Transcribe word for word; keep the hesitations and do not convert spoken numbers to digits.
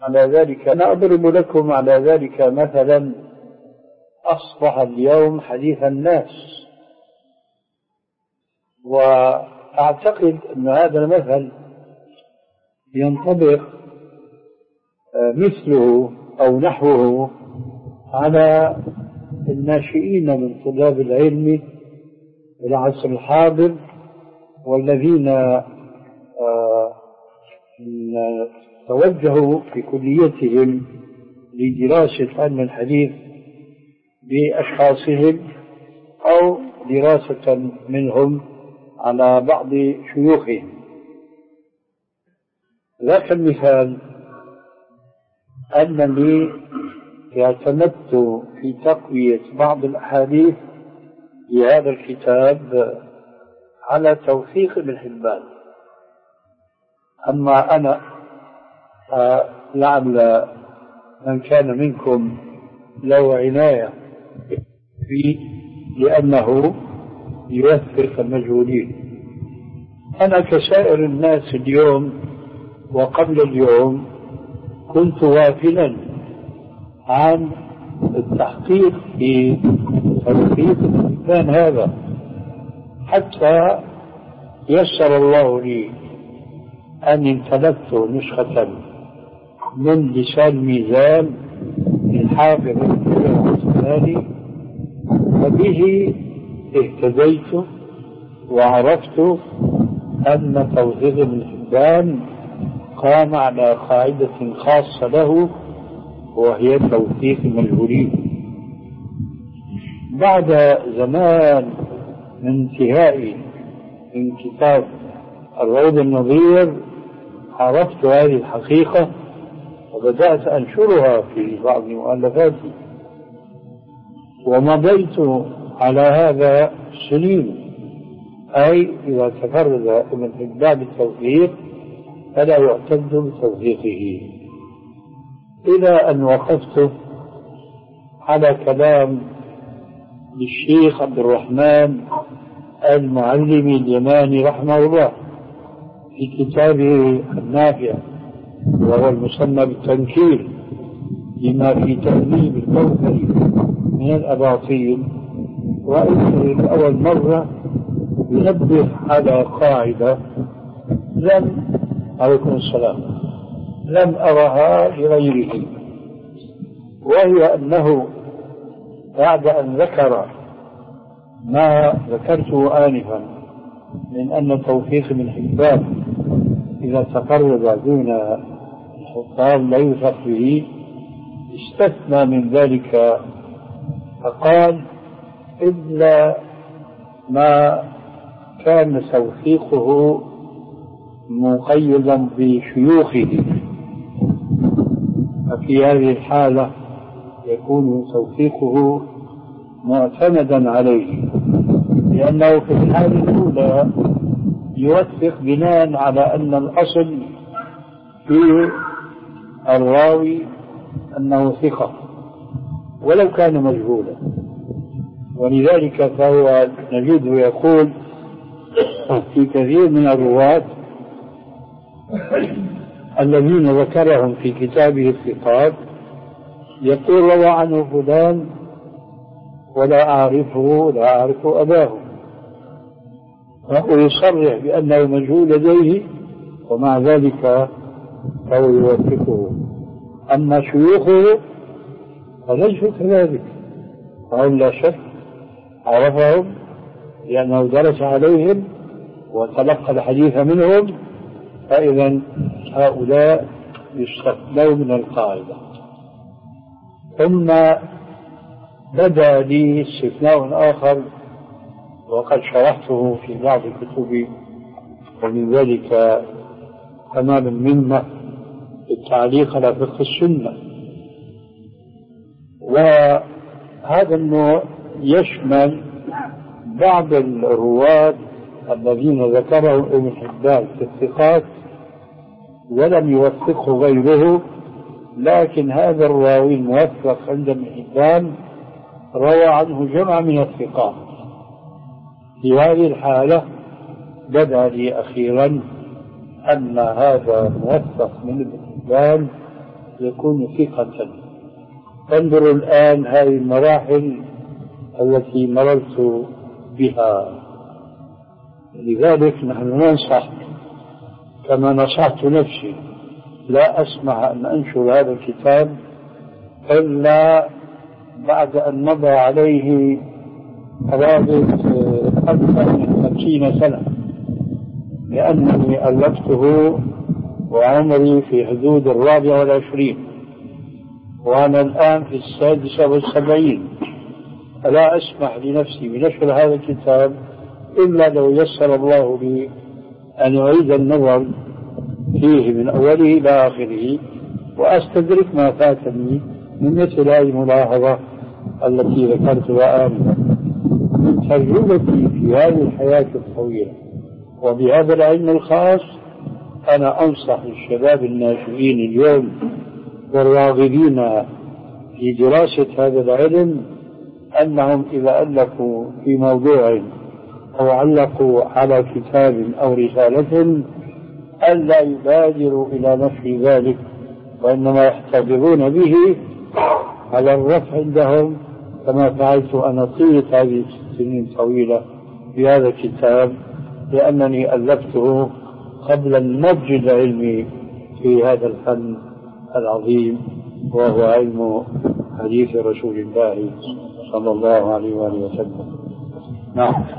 على ذلك. أنا أضرب لكم على ذلك مثلا أصبح اليوم حديث الناس، وأعتقد أن هذا المثل ينطبق مثله أو نحوه على الناشئين من طلاب العلم في العصر الحاضر، والذين توجهوا في كليتهم لدراسة علم الحديث بأشخاصهم أو دراسة منهم على بعض شيوخهم. ذاك المثال أنني اعتمدت في تقوية بعض الأحاديث في هذا الكتاب على توثيق ابن حبان. أما أنا لعل من كان منكم له عناية فيه لأنه يوثق المجهولين. أنا كسائر الناس اليوم وقبل اليوم كنت غافلا عن التحقيق في توثيق الإنسان هذا، حتى يسر الله لي أن امتلكت نسخة من لسان ميزان للحافظ العثماني، وبه اهتديت وعرفت أن توثيق ابن حبان قام على قاعدة خاصة له، وهي توثيق المجهولين. بعد زمان من انتهائي من كتاب الروض النظير عرفت هذه الحقيقة وبدأت أنشرها في بعض مؤلفاتي، ومضيت على هذا سنين. أي إذا تفرد ابن حبان بالتوثيق فلا يعتد بتوثيقه، إلى أن وقفت على كلام للشيخ عبد الرحمن المعلمي اليماني رحمه الله في كتابه النافع، وهو المسمى بالتنكيل لما في تأليف الكوثري من الأباطيل. رأيته لأول مرة ينبه على قاعدة لم عليكم السلام لم أرها لغيره، وهي أنه بعد أن ذكر ما ذكرته آنفا من أن توثيق ابن حبان إذا تقرب دون الحفاظ لا يوثق به، استثنى من ذلك فقال إلا ما كان توثيقه مقيدا بشيوخه، ففي هذه الحالة يكون توثيقه معتمدا عليه، لأنه في الحالة الأولى يوثق بناء على أن الأصل في الراوي أنه ثقة ولو كان مجهولا. ولذلك فهو نجده يقول في كثير من الرواة الذين ذكرهم في كتابه الثقات يقول روى عنه فلان ولا أعرفه ولا أعرف أباه، فهو يصرح بأنه مجهول لديه ومع ذلك فهو يوثقه. أما شيوخه فليسوا كذلك، فهم لا شك عرفهم لأنه درس عليهم وتلقى الحديث منهم، فإذا هؤلاء يستثنون من القاعدة. ثم بدأ لي استثناء آخر وقد شرحته في بعض كتبي، ومن ذلك تمام المنة التعليق على فقه السنة. وهذا النوع يشمل بعض الرواة الذين ذكرهم ابن حبان في الثقات ولم يوثقه غيره، لكن هذا الراوي الموثق عند ابن حبان روى عنه جمع من الثقات. في هذه الحالة بدا لي أخيرا أن هذا موثق من ابن حبان يكون ثقة. انظروا الآن هذه المراحل التي مررت بها. لذلك نحن ننصح كما نصحت نفسي، لا أسمح أن أنشر هذا الكتاب إلا بعد أن مضى عليه قرابة أكثر من خمسين سنة، لأنني ألفته وعمري في حدود الرابعة والعشرين وأنا الآن في السادسة والسبعين. فلا أسمح لنفسي بنشر هذا الكتاب إلا لو يسر الله لي أن أعيد النظر فيه من أوله إلى آخره وأستدرك ما فاتني من مثل هذه الملاحظة التي ذكرتها آنفا. من تجربتي في هذه الحياة الطويلة وبهذا العلم الخاص، أنا أنصح الشباب الناشئين اليوم والراغبين في دراسة هذا العلم أنهم إذا ألفوا في موضوع أو علقوا على كتاب أو رسالة ألا يبادروا إلى نفي ذلك، وإنما يحتفظون به على الرفع عندهم، كما فعلت أنا طيلة هذه السنين طويلة بهذا الكتاب، لأنني ألفته قبل النضج العلمي في هذا الفن العظيم وهو علم حديث رسول الله صلى الله عليه وآله وسلم. نعم.